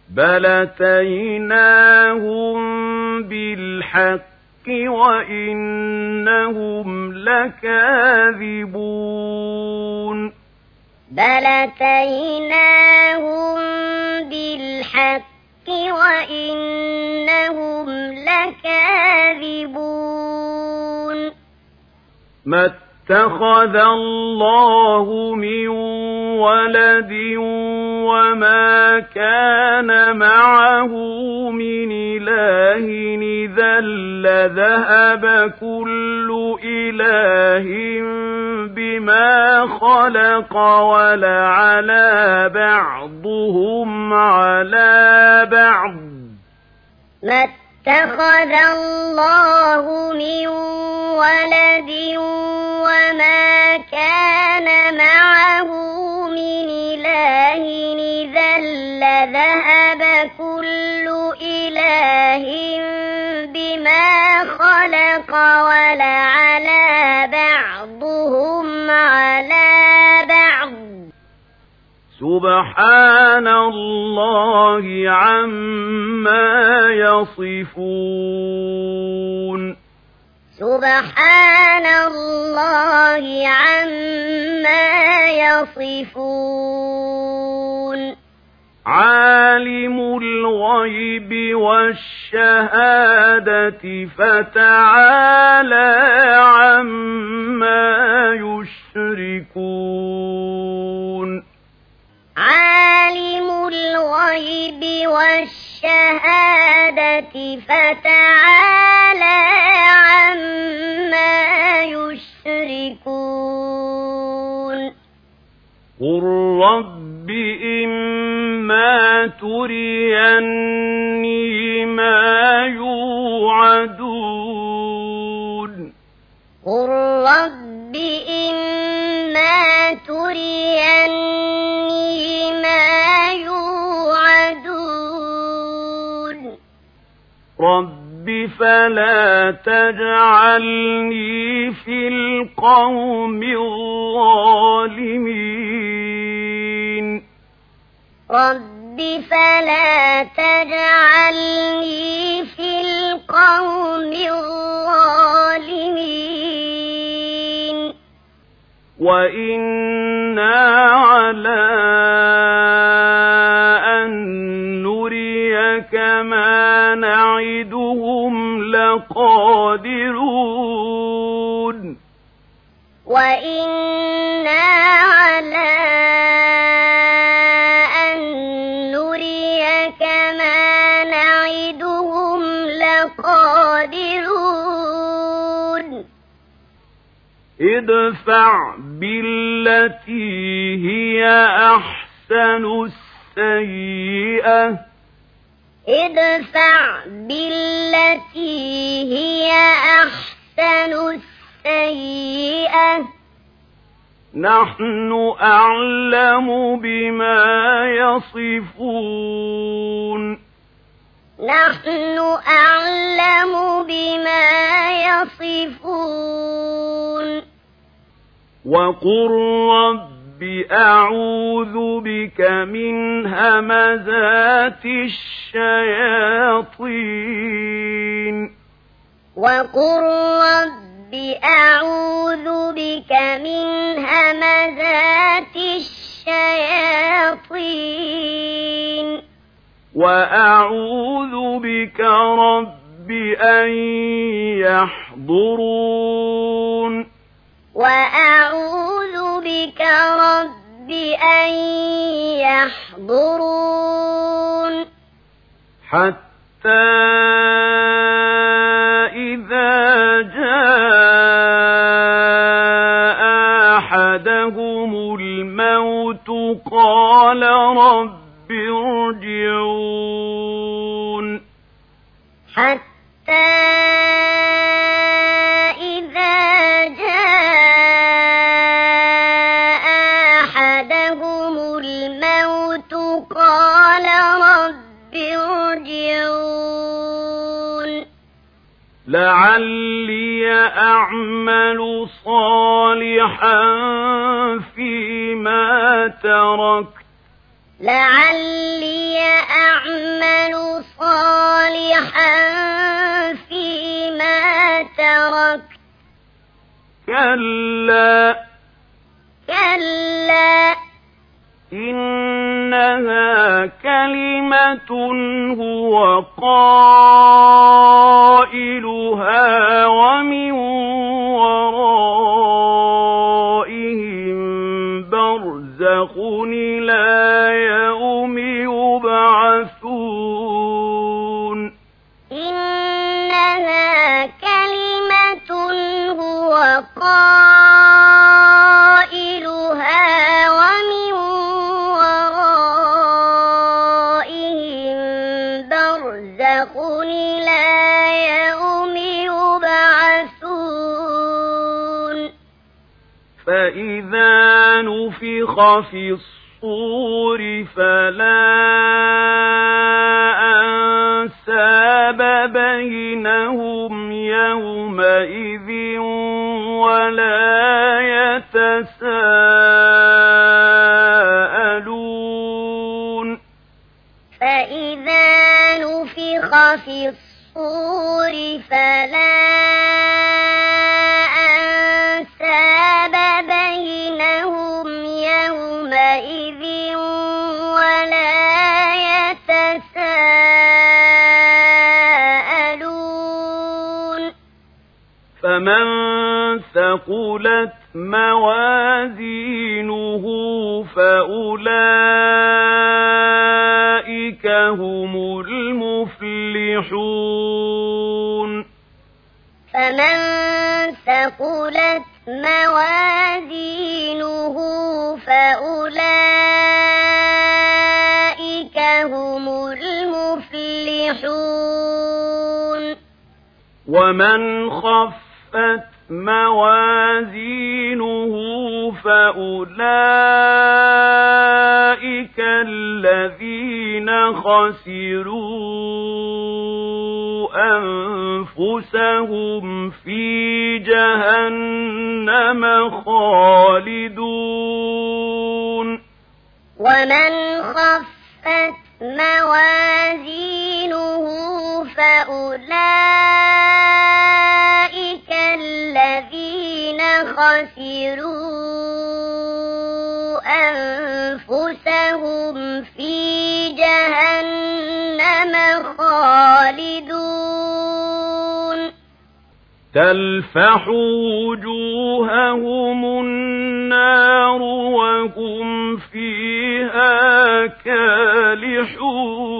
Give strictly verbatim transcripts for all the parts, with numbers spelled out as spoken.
بل أتيناهم بالحق وإنهم لكاذبون بل أتيناهم بالحق وإنهم لكاذبون ما اتخذ الله من ولد وما كان معه من إله إذا لذهب كل إله بما خلق ولعلى بعضهم على بعض ما اتخذ الله من ولد وما كان معه من إله إذا لذهب كل إله بما خلق ولعلى بعضهم على بعض سبحان الله عما يصفون سبحان الله عما يصفون عالم الغيب والشهادة فتعالى عما يشركون عالم الغيب والشهادة فتعالى عما يشركون قل رب إما تريني ما يوعدون قل رب إما تريني ما يوعدون رب فلا تجعلني في القوم الظالمين رب فلا تجعلني في القوم الظالمين وإنا على أن نريك ما نعدهم لقادرون وإنا على أن نريك ما نعدهم لقادرون ادفع بالتي هي أحسن السيئة ادفع بالتي هي أحسن السيئة نحن أعلم بما يصفون نحن أعلم بما يصفون وقل رب أعوذ بك من همزات الشياطين وقل رب أعوذ بك من همزات الشياطين وأعوذ بك رب أن يحضرون وأعوذ بك رب أن يحضرون حتى إذا جاء أحدهم الموت قال رب ارجعون حتى إذا جاء أحدهم الموت قال رب ارجعون لعلي أعمل صالحا فيما تركت لعلي أعمل صالحا فيما ترك كلا كلا إنها كلمة هو قائلها ومن ورائهم برزخ إلى يوم يبعثون إنها كلمة هو قائلها ومن ورائهم برزخ إلى يوم يبعثون فإذا نفخ في الصور فلا أنساب بينهم يومئذ ولا يتساءلون فإذا نفخ في الصور فلا أنساب بينهم يومئذ ولا يتساءلون فمن ثقلت موازينه فأولئك هم المفلحون فمن ثقلت موازينه فأولئك هم المفلحون ومن خفت موازينه فأولئك الذين خسروا أنفسهم في جهنم خالدون ومن خفت موازينه فأولئك الذين خسروا أنفسهم في جهنم خالدون تلفح وجوههم النار وهم فيها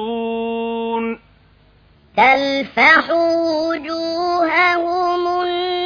كالحون تلفح وجوههم النار